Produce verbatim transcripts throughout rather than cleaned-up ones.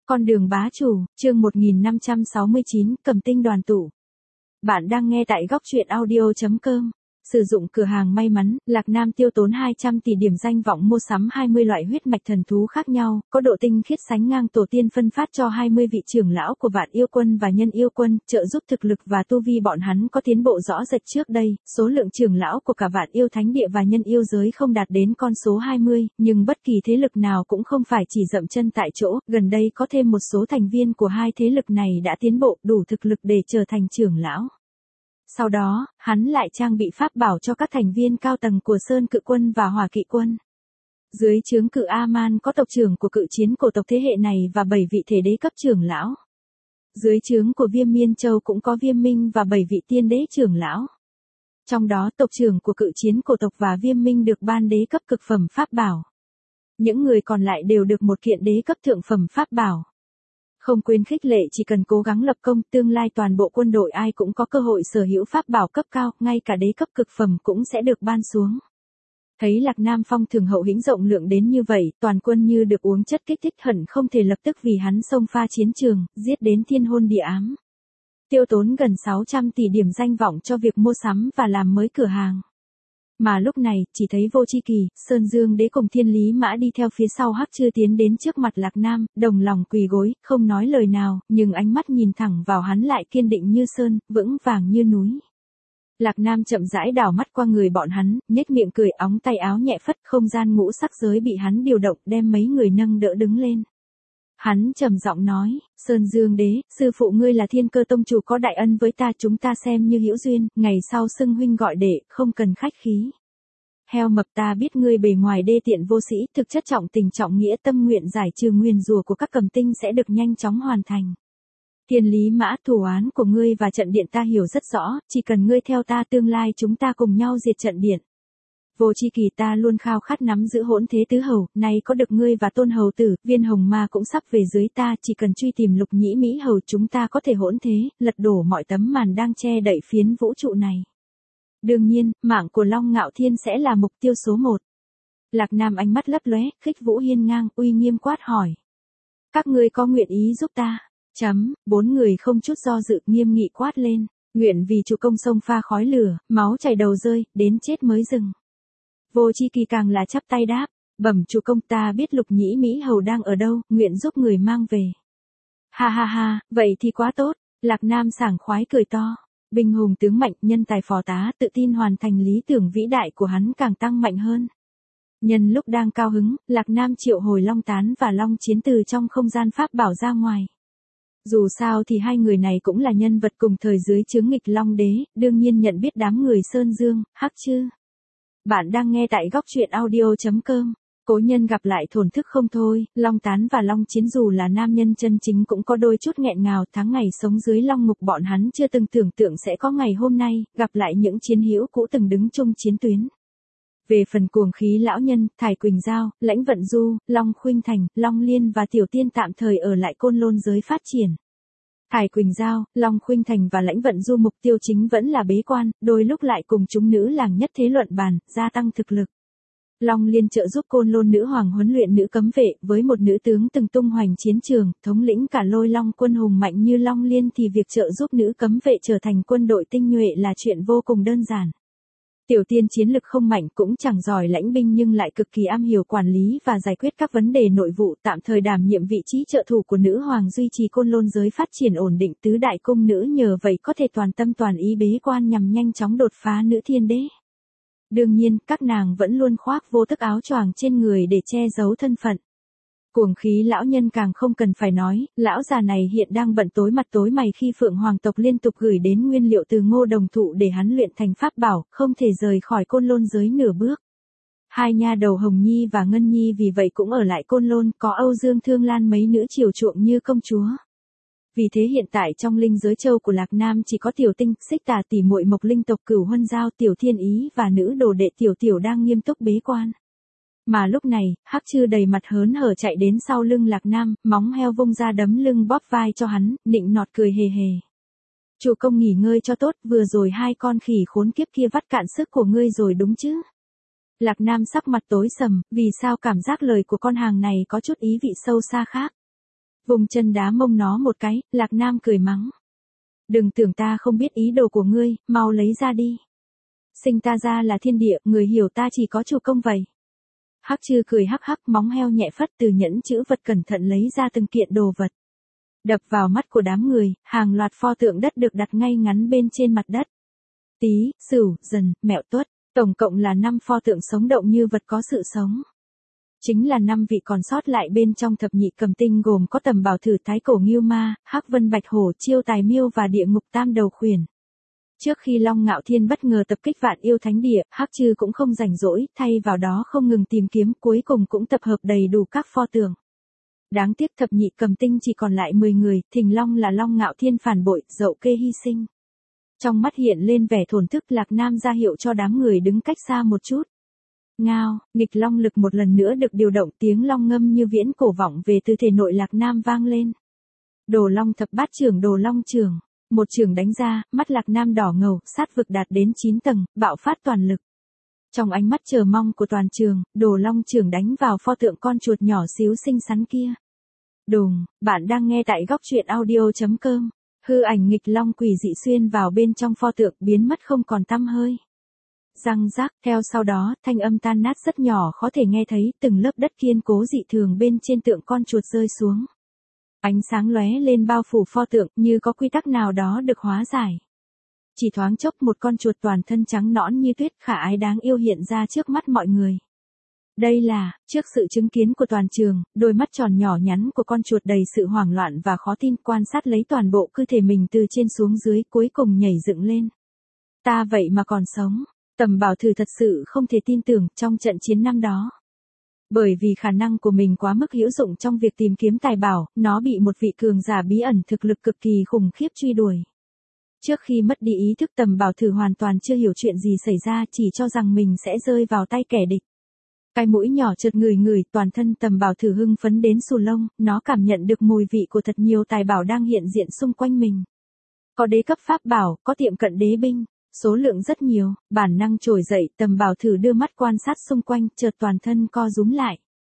Con đường bá chủ, chương một nghìn năm trăm sáu mươi chín, Cầm tinh đoàn tụ. Bạn đang nghe tại góc truyện audio chấm com. Sử dụng cửa hàng may mắn, Lạc Nam tiêu tốn hai trăm tỷ điểm danh vọng mua sắm hai mươi loại huyết mạch thần thú khác nhau, có độ tinh khiết sánh ngang tổ tiên phân phát cho hai mươi vị trưởng lão của Vạn Yêu Quân và Nhân Yêu Quân, trợ giúp thực lực và tu vi bọn hắn có tiến bộ rõ rệt trước đây. Số lượng trưởng lão của cả Vạn Yêu Thánh Địa và Nhân Yêu giới không đạt đến con số hai mươi, nhưng bất kỳ thế lực nào cũng không phải chỉ dậm chân tại chỗ, gần đây có thêm một số thành viên của hai thế lực này đã tiến bộ đủ thực lực để trở thành trưởng lão. Sau đó, hắn lại trang bị pháp bảo cho các thành viên cao tầng của Sơn Cự Quân và Hỏa Kỵ Quân. Dưới trướng Cự A-man có tộc trưởng của cự chiến cổ tộc thế hệ này và bảy vị thể đế cấp trưởng lão. Dưới trướng của Viêm Miên Châu cũng có Viêm Minh và bảy vị tiên đế trưởng lão. Trong đó tộc trưởng của cự chiến cổ tộc và Viêm Minh được ban đế cấp cực phẩm pháp bảo. Những người còn lại đều được một kiện đế cấp thượng phẩm pháp bảo. Không quên khích lệ chỉ cần cố gắng lập công, tương lai toàn bộ quân đội ai cũng có cơ hội sở hữu pháp bảo cấp cao, ngay cả đế cấp cực phẩm cũng sẽ được ban xuống. Thấy Lạc Nam phong thường hậu hĩnh rộng lượng đến như vậy, toàn quân như được uống chất kích thích hận không thể lập tức vì hắn xông pha chiến trường, giết đến thiên hôn địa ám. Tiêu tốn gần sáu trăm tỷ điểm danh vọng cho việc mua sắm và làm mới cửa hàng. Mà lúc này, chỉ thấy Vô Chi Kỳ, Sơn Dương Đế cùng Thiên Lý Mã đi theo phía sau Hắc Chư tiến đến trước mặt Lạc Nam, đồng lòng quỳ gối, không nói lời nào, nhưng ánh mắt nhìn thẳng vào hắn lại kiên định như sơn, vững vàng như núi. Lạc Nam chậm rãi đảo mắt qua người bọn hắn, nhếch miệng cười, óng tay áo nhẹ phất, không gian ngũ sắc giới bị hắn điều động, đem mấy người nâng đỡ đứng lên. Hắn trầm giọng nói, Sơn Dương Đế, sư phụ ngươi là Thiên Cơ Tông chủ có đại ân với ta, chúng ta xem như hữu duyên, ngày sau xưng huynh gọi đệ, không cần khách khí. Heo mập, ta biết ngươi bề ngoài đê tiện vô sĩ, thực chất trọng tình trọng nghĩa, tâm nguyện giải trừ nguyền rủa của các cầm tinh sẽ được nhanh chóng hoàn thành. Thiên Lý Mã, thủ án của ngươi và trận điện ta hiểu rất rõ, chỉ cần ngươi theo ta tương lai chúng ta cùng nhau diệt trận điện. Vô Chi Kỳ, ta luôn khao khát nắm giữ hỗn thế tứ hầu, nay có được ngươi và Tôn hầu tử, Viên Hồng Ma cũng sắp về dưới ta, chỉ cần truy tìm Lục Nhĩ Mỹ hầu chúng ta có thể hỗn thế, lật đổ mọi tấm màn đang che đậy phiến vũ trụ này. Đương nhiên, mạng của Long Ngạo Thiên sẽ là mục tiêu số một. Lạc Nam ánh mắt lấp lóe, khích vũ hiên ngang, uy nghiêm quát hỏi. Các ngươi có nguyện ý giúp ta? Chấm, bốn người không chút do dự, nghiêm nghị quát lên, nguyện vì chủ công sông pha khói lửa, máu chảy đầu rơi, đến chết mới dừng. Vô Chi Kỳ càng là chắp tay đáp, bẩm chủ công, ta biết Lục Nhĩ Mỹ hầu đang ở đâu, nguyện giúp người mang về. Ha ha ha, vậy thì quá tốt. Lạc Nam sảng khoái cười to. Binh hùng tướng mạnh, nhân tài phò tá, tự tin hoàn thành lý tưởng vĩ đại của hắn càng tăng mạnh hơn. Nhân lúc đang cao hứng, Lạc Nam triệu hồi Long Tán và Long Chiến từ trong không gian pháp bảo ra ngoài. Dù sao thì hai người này cũng là nhân vật cùng thời dưới chướng nghịch Long Đế, đương nhiên nhận biết đám người Sơn Dương, Hắc Chư. Bạn đang nghe tại góc truyện audio chấm com. Cố nhân gặp lại thổn thức không thôi, Long Tán và Long Chiến dù là nam nhân chân chính cũng có đôi chút nghẹn ngào, tháng ngày sống dưới Long Ngục bọn hắn chưa từng tưởng tượng sẽ có ngày hôm nay, gặp lại những chiến hữu cũ từng đứng chung chiến tuyến. Về phần cuồng khí lão nhân, Thải Quỳnh Giao, Lãnh Vận Du, Long Khuynh Thành, Long Liên và Tiểu Tiên tạm thời ở lại Côn Lôn giới phát triển. Thải Quỳnh Giao, Long Khuynh Thành và Lãnh Vận Du mục tiêu chính vẫn là bế quan, đôi lúc lại cùng chúng nữ làng nhất thế luận bàn, gia tăng thực lực. Long Liên trợ giúp Côn Lôn nữ hoàng huấn luyện nữ cấm vệ, với một nữ tướng từng tung hoành chiến trường, thống lĩnh cả Lôi Long quân hùng mạnh như Long Liên thì việc trợ giúp nữ cấm vệ trở thành quân đội tinh nhuệ là chuyện vô cùng đơn giản. Tiểu Tiên chiến lực không mạnh cũng chẳng giỏi lãnh binh nhưng lại cực kỳ am hiểu quản lý và giải quyết các vấn đề nội vụ, tạm thời đảm nhiệm vị trí trợ thủ của nữ hoàng duy trì Côn Lôn giới phát triển ổn định, tứ đại cung nữ nhờ vậy có thể toàn tâm toàn ý bế quan nhằm nhanh chóng đột phá nữ thiên đế. Đương nhiên, các nàng vẫn luôn khoác vô thức áo choàng trên người để che giấu thân phận. Cuồng khí lão nhân càng không cần phải nói, lão già này hiện đang bận tối mặt tối mày khi Phượng Hoàng tộc liên tục gửi đến nguyên liệu từ Ngô Đồng Thụ để hắn luyện thành pháp bảo, không thể rời khỏi Côn Lôn giới nửa bước. Hai nha đầu Hồng Nhi và Ngân Nhi vì vậy cũng ở lại Côn Lôn, có Âu Dương Thương Lan mấy nữ chiều chuộng như công chúa. Vì thế hiện tại trong linh giới châu của Lạc Nam chỉ có Tiểu Tinh, Xích Tà tỷ muội Mộc Linh tộc Cửu Huân Giao, Tiểu Thiên Ý và nữ đồ đệ Tiểu Tiểu đang nghiêm túc bế quan. Mà lúc này, Hắc Chư đầy mặt hớn hở chạy đến sau lưng Lạc Nam, móng heo vung ra đấm lưng bóp vai cho hắn, nịnh nọt cười hề hề. Chủ công nghỉ ngơi cho tốt, vừa rồi hai con khỉ khốn kiếp kia vắt cạn sức của ngươi rồi đúng chứ? Lạc Nam sắc mặt tối sầm, vì sao cảm giác lời của con hàng này có chút ý vị sâu xa khác. Vùng chân đá mông nó một cái, Lạc Nam cười mắng. Đừng tưởng ta không biết ý đồ của ngươi, mau lấy ra đi. Sinh ta ra là thiên địa, người hiểu ta chỉ có chủ công vậy. Hắc Trư cười hắc hắc, móng heo nhẹ phất từ nhẫn chữ vật cẩn thận lấy ra từng kiện đồ vật. Đập vào mắt của đám người, hàng loạt pho tượng đất được đặt ngay ngắn bên trên mặt đất. Tý, Sửu, Dần, Mẹo Tuất, tổng cộng là năm pho tượng sống động như vật có sự sống. Chính là năm vị còn sót lại bên trong thập nhị cầm tinh gồm có Tầm Bảo Thử Thái Cổ Ngưu Ma, Hắc Vân Bạch Hổ, Chiêu Tài Miêu và Địa Ngục Tam Đầu Khuyển. Trước khi Long Ngạo Thiên bất ngờ tập kích Vạn Yêu Thánh Địa, Hắc Trư cũng không rảnh rỗi, thay vào đó không ngừng tìm kiếm, cuối cùng cũng tập hợp đầy đủ các pho tượng. Đáng tiếc thập nhị cầm tinh chỉ còn lại mười người, Thình Long là Long Ngạo Thiên phản bội, Dậu Kê hy sinh. Trong mắt hiện lên vẻ thổn thức, Lạc Nam ra hiệu cho đám người đứng cách xa một chút. Ngao, nghịch long lực một lần nữa được điều động, tiếng long ngâm như viễn cổ vọng về từ thể nội Lạc Nam vang lên. Đồ Long Thập Bát Chưởng, Đồ Long Chưởng. Một chưởng đánh ra, mắt Lạc Nam đỏ ngầu, sát vực đạt đến chín tầng, bạo phát toàn lực. Trong ánh mắt chờ mong của toàn trường, Đồ Long Chưởng đánh vào pho tượng con chuột nhỏ xíu xinh xắn kia. Đùng, bạn đang nghe tại góc truyện audio chấm com. Hư ảnh nghịch long quỷ dị xuyên vào bên trong pho tượng, biến mất không còn tăm hơi. Răng rác, theo sau đó, thanh âm tan nát rất nhỏ khó thể nghe thấy, từng lớp đất kiên cố dị thường bên trên tượng con chuột rơi xuống. Ánh sáng lóe lên bao phủ pho tượng, như có quy tắc nào đó được hóa giải. Chỉ thoáng chốc một con chuột toàn thân trắng nõn như tuyết khả ái đáng yêu hiện ra trước mắt mọi người. Đây là, trước sự chứng kiến của toàn trường, đôi mắt tròn nhỏ nhắn của con chuột đầy sự hoảng loạn và khó tin, quan sát lấy toàn bộ cơ thể mình từ trên xuống dưới, cuối cùng nhảy dựng lên. Ta vậy mà còn sống. Tầm Bảo Thử thật sự không thể tin tưởng trong trận chiến năm đó. Bởi vì khả năng của mình quá mức hữu dụng trong việc tìm kiếm tài bảo, nó bị một vị cường giả bí ẩn thực lực cực kỳ khủng khiếp truy đuổi. Trước khi mất đi ý thức, Tầm Bảo Thử hoàn toàn chưa hiểu chuyện gì xảy ra, chỉ cho rằng mình sẽ rơi vào tay kẻ địch. Cái mũi nhỏ chợt ngửi ngửi, toàn thân Tầm Bảo Thử hưng phấn đến xù lông, nó cảm nhận được mùi vị của thật nhiều tài bảo đang hiện diện xung quanh mình. Có đế cấp pháp bảo, có tiệm cận đế binh. Số lượng rất nhiều, bản năng trồi dậy, Tầm Bảo Thử đưa mắt quan sát xung quanh, chợt toàn thân co rúm lại.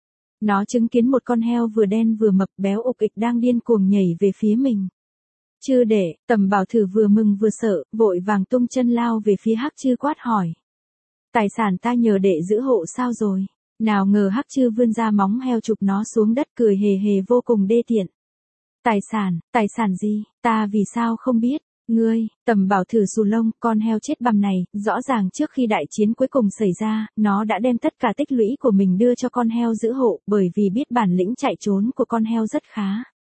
Nó chứng kiến một con heo vừa đen vừa mập béo ục ịch đang điên cuồng nhảy về phía mình. Chư để, Tầm Bảo Thử vừa mừng vừa sợ, vội vàng tung chân lao về phía Hắc Chư quát hỏi. Tài sản ta nhờ đệ giữ hộ sao rồi? Nào ngờ Hắc Chư vươn ra móng heo chụp nó xuống đất, cười hề hề vô cùng đê tiện. Tài sản, tài sản gì, ta vì sao không biết? Ngươi, Tầm Bảo Thử xù lông, con heo chết bằm này, rõ ràng trước khi đại chiến cuối cùng xảy ra, nó đã đem tất cả tích lũy của mình đưa cho con heo giữ hộ, bởi vì biết bản lĩnh chạy trốn của con heo rất khá.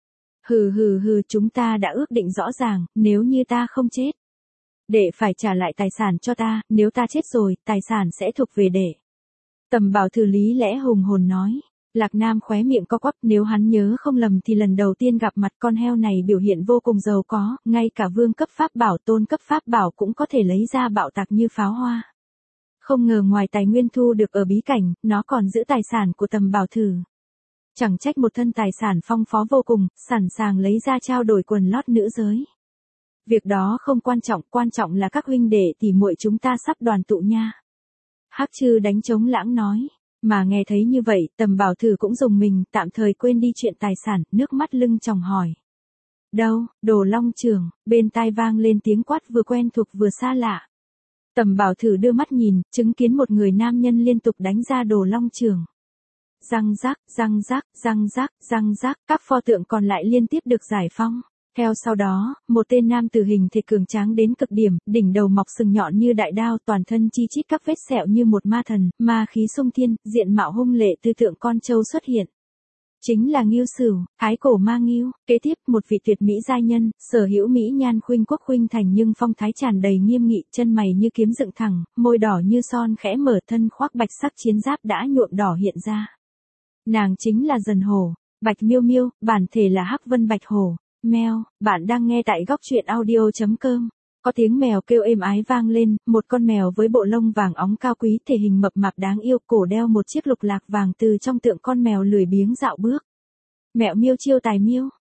Hừ hừ hừ, chúng ta đã ước định rõ ràng, nếu như ta không chết, đệ phải trả lại tài sản cho ta, nếu ta chết rồi, tài sản sẽ thuộc về đệ. Tầm Bảo Thử lý lẽ hùng hồn nói. Lạc Nam khóe miệng co quắp, nếu hắn nhớ không lầm thì lần đầu tiên gặp mặt con heo này biểu hiện vô cùng giàu có, ngay cả vương cấp pháp bảo, tôn cấp pháp bảo cũng có thể lấy ra bạo tạc như pháo hoa. Không ngờ ngoài tài nguyên thu được ở bí cảnh, nó còn giữ tài sản của Tầm Bảo Thử. Chẳng trách một thân tài sản phong phú vô cùng, sẵn sàng lấy ra trao đổi quần lót nữ giới. Việc đó không quan trọng, quan trọng là các huynh đệ tỷ muội chúng ta sắp đoàn tụ nha. Hắc Chư đánh trống lãng nói. Mà nghe thấy như vậy, Tầm Bảo Thử cũng dùng mình, tạm thời quên đi chuyện tài sản, nước mắt lưng tròng hỏi. Đâu, Đồ Long Chưởng, bên tai vang lên tiếng quát vừa quen thuộc vừa xa lạ. Tầm Bảo Thử đưa mắt nhìn, chứng kiến một người nam nhân liên tục đánh ra Đồ Long Chưởng. Răng rác, răng rác, răng rác, răng rác, các pho tượng còn lại liên tiếp được giải phóng. Theo sau đó, một tên nam tử hình thể cường tráng đến cực điểm, đỉnh đầu mọc sừng nhọn như đại đao, toàn thân chi chít các vết sẹo như một ma thần, ma khí xung thiên, diện mạo hung lệ tư tượng con trâu xuất hiện. Chính là Ngưu Sửu, thái cổ ma Ngưu. Kế tiếp, một vị tuyệt mỹ giai nhân, sở hữu mỹ nhan khuynh quốc khuynh thành nhưng phong thái tràn đầy nghiêm nghị, chân mày như kiếm dựng thẳng, môi đỏ như son khẽ mở, thân khoác bạch sắc chiến giáp đã nhuộm đỏ hiện ra. Nàng chính là Dần Hổ, Bạch Miêu Miêu, bản thể là Hắc Vân Bạch Hổ. Mèo, bạn đang nghe tại góc truyện audio chấm com. Có tiếng mèo kêu êm ái vang lên, một con mèo với bộ lông vàng óng cao quý, thể hình mập mạp đáng yêu, cổ đeo một chiếc lục lạc vàng, từ trong tượng con mèo lười biếng dạo bước. Mẹo Miêu Chiêu Tài Miêu.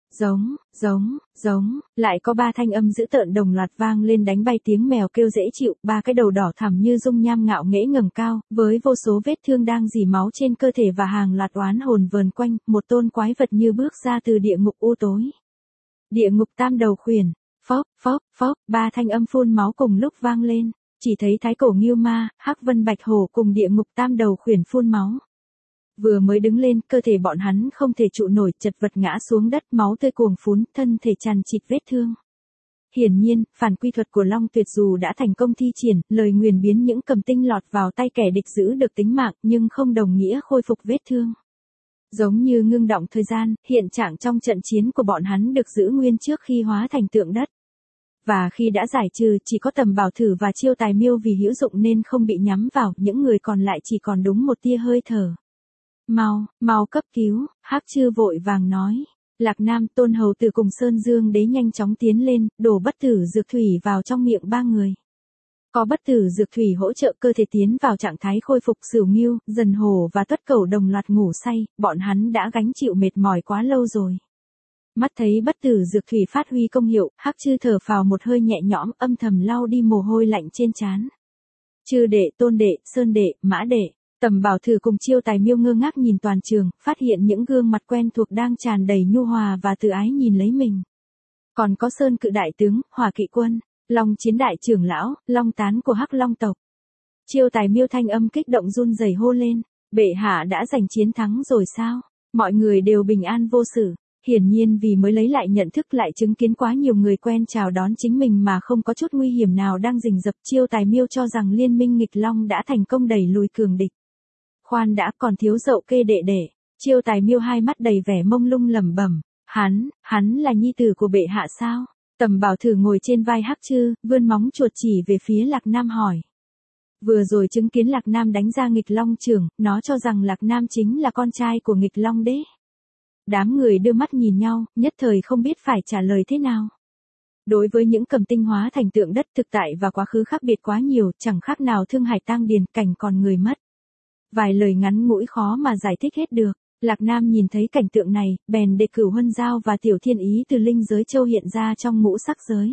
Giống, giống, giống, lại có ba thanh âm dữ tợn đồng loạt vang lên đánh bay tiếng mèo kêu dễ chịu, ba cái đầu đỏ thẳm như dung nham ngạo nghễ ngẩng cao, với vô số vết thương đang rỉ máu trên cơ thể và hàng loạt oán hồn vờn quanh, một tôn quái vật như bước ra từ địa ngục u tối. Địa ngục tam đầu khuyển, phốc, phốc, phốc, ba thanh âm phun máu cùng lúc vang lên, chỉ thấy thái cổ Ngưu Ma, Hắc Vân Bạch Hổ cùng địa ngục tam đầu khuyển phun máu. Vừa mới đứng lên, cơ thể bọn hắn không thể trụ nổi, chật vật ngã xuống đất, máu tươi cuồng phún, thân thể tràn trịt vết thương. Hiển nhiên, phản quy thuật của Long Tuyệt dù đã thành công thi triển, lời nguyền biến những cầm tinh lọt vào tay kẻ địch giữ được tính mạng, nhưng không đồng nghĩa khôi phục vết thương. Giống như ngưng động thời gian, hiện trạng trong trận chiến của bọn hắn được giữ nguyên trước khi hóa thành tượng đất. Và khi đã giải trừ, chỉ có Tầm Bảo Thử và Chiêu Tài Miêu vì hữu dụng nên không bị nhắm vào, những người còn lại chỉ còn đúng một tia hơi thở. Mau, mau cấp cứu, Hắc Chư vội vàng nói. Lạc Nam, Tôn Hầu Tử cùng Sơn Dương Đế nhanh chóng tiến lên, đổ bất tử dược thủy vào trong miệng ba người. Có bất tử dược thủy hỗ trợ cơ thể tiến vào trạng thái khôi phục. Sửu Ngưu, Dần Hổ và Tuất Cẩu đồng loạt ngủ say, bọn hắn đã gánh chịu mệt mỏi quá lâu rồi. Mắt thấy bất tử dược thủy phát huy công hiệu, Hắc Chư thở phào một hơi nhẹ nhõm, âm thầm lau đi mồ hôi lạnh trên trán. Chư đệ, Tôn đệ, Sơn đệ, Mã đệ, Tầm Bảo Thử cùng Chiêu Tài Miêu ngơ ngác nhìn toàn trường, phát hiện những gương mặt quen thuộc đang tràn đầy nhu hòa và từ ái nhìn lấy mình. Còn có Sơn Cự đại tướng, Hỏa Kỵ quân, Long Chiến đại trưởng lão, Long Tán của Hắc Long tộc. Chiêu Tài Miêu thanh âm kích động run rẩy hô lên, bệ hạ đã giành chiến thắng rồi sao? Mọi người đều bình an vô sự. Hiển nhiên vì mới lấy lại nhận thức, lại chứng kiến quá nhiều người quen chào đón chính mình mà không có chút nguy hiểm nào đang rình rập. Chiêu Tài Miêu cho rằng liên minh nghịch long đã thành công đẩy lùi cường địch. Khoan đã, còn thiếu dậu kê đệ đệ. Chiêu Tài Miêu hai mắt đầy vẻ mông lung lẩm bẩm, hắn, hắn là nhi tử của bệ hạ sao? Tầm Bảo Thử ngồi trên vai Hắc Chư, vươn móng chuột chỉ về phía Lạc Nam hỏi. Vừa rồi chứng kiến Lạc Nam đánh ra nghịch long trưởng, nó cho rằng Lạc Nam chính là con trai của nghịch long đế. Đám người đưa mắt nhìn nhau, nhất thời không biết phải trả lời thế nào. Đối với những cầm tinh hóa thành tượng đất, thực tại và quá khứ khác biệt quá nhiều, chẳng khác nào Thương Hải tang điền, cảnh còn người mất. Vài lời ngắn ngủi khó mà giải thích hết được. Lạc Nam nhìn thấy cảnh tượng này, bèn để Cửu Huân Giao và Tiểu Thiên Ý từ linh giới châu hiện ra trong ngũ sắc giới.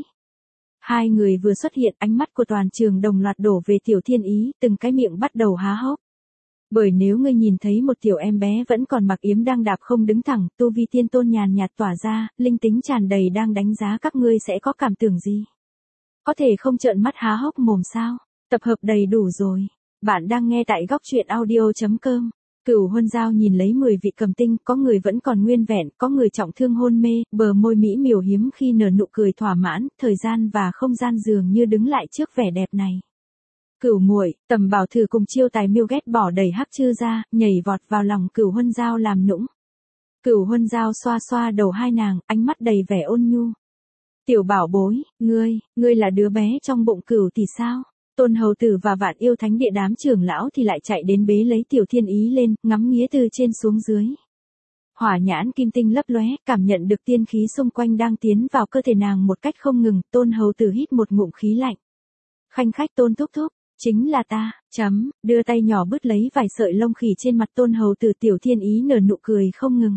Hai người vừa xuất hiện, ánh mắt của toàn trường đồng loạt đổ về Tiểu Thiên Ý, từng cái miệng bắt đầu há hốc. Bởi nếu ngươi nhìn thấy một tiểu em bé vẫn còn mặc yếm đang đạp không đứng thẳng, tu vi tiên tôn nhàn nhạt tỏa ra, linh tính tràn đầy đang đánh giá các ngươi sẽ có cảm tưởng gì? Có thể không trợn mắt há hốc mồm sao? Tập hợp đầy đủ rồi. Bạn đang nghe tại góc truyện audio chấm com. Cửu Huân Giao nhìn lấy mười vị cầm tinh, có người vẫn còn nguyên vẹn, có người trọng thương hôn mê, bờ môi mỹ miều hiếm khi nở nụ cười thỏa mãn, thời gian và không gian dường như đứng lại trước vẻ đẹp này. Cửu muội, Tầm Bảo Thử cùng Chiêu Tài Miêu ghét bỏ đẩy Hắc Chư ra, nhảy vọt vào lòng Cửu Huân Giao làm nũng. Cửu Huân Giao xoa xoa đầu hai nàng, ánh mắt đầy vẻ ôn nhu. Tiểu bảo bối, ngươi, ngươi là đứa bé trong bụng Cửu thì sao? Tôn Hầu Tử và Vạn Yêu Thánh Địa đám trưởng lão thì lại chạy đến bế lấy Tiểu Thiên Ý lên, ngắm nghía từ trên xuống dưới. Hỏa nhãn kim tinh lấp lóe, cảm nhận được tiên khí xung quanh đang tiến vào cơ thể nàng một cách không ngừng, Tôn Hầu Tử hít một ngụm khí lạnh. Khanh khách Tôn thúc thúc, chính là ta, chấm, đưa tay nhỏ bứt lấy vài sợi lông khỉ trên mặt Tôn Hầu Tử. Tiểu Thiên Ý nở nụ cười không ngừng.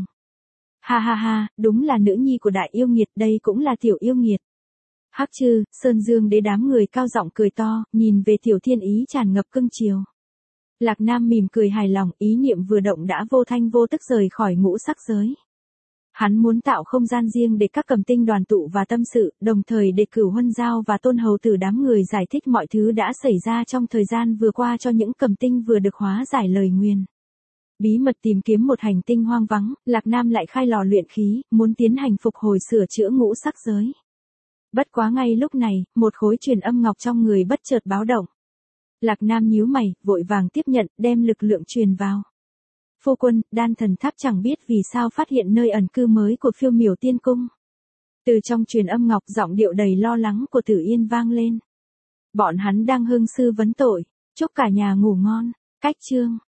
Ha ha ha, đúng là nữ nhi của đại yêu nghiệt, đây cũng là tiểu yêu nghiệt. Hắc Chư, Sơn Dương Đế đám người cao giọng cười to, nhìn về Tiểu Thiên Ý tràn ngập cưng chiều. Lạc Nam mỉm cười hài lòng, ý niệm vừa động đã vô thanh vô tức rời khỏi ngũ sắc giới. Hắn muốn tạo không gian riêng để các cầm tinh đoàn tụ và tâm sự, đồng thời để Cửu Huân Giao và Tôn Hầu Tử đám người giải thích mọi thứ đã xảy ra trong thời gian vừa qua cho những cầm tinh vừa được hóa giải lời nguyền. Bí mật tìm kiếm một hành tinh hoang vắng, Lạc Nam lại khai lò luyện khí, muốn tiến hành phục hồi sửa chữa ngũ sắc giới. Bất quá ngay lúc này, một khối truyền âm ngọc trong người bất chợt báo động. Lạc Nam nhíu mày, vội vàng tiếp nhận, đem lực lượng truyền vào. Phu quân, Đan Thần Tháp chẳng biết vì sao phát hiện nơi ẩn cư mới của Phiêu Miểu Tiên Cung. Từ trong truyền âm ngọc, giọng điệu đầy lo lắng của Tử Yên vang lên. Bọn hắn đang hương sư vấn tội, chúc cả nhà ngủ ngon. Cách chương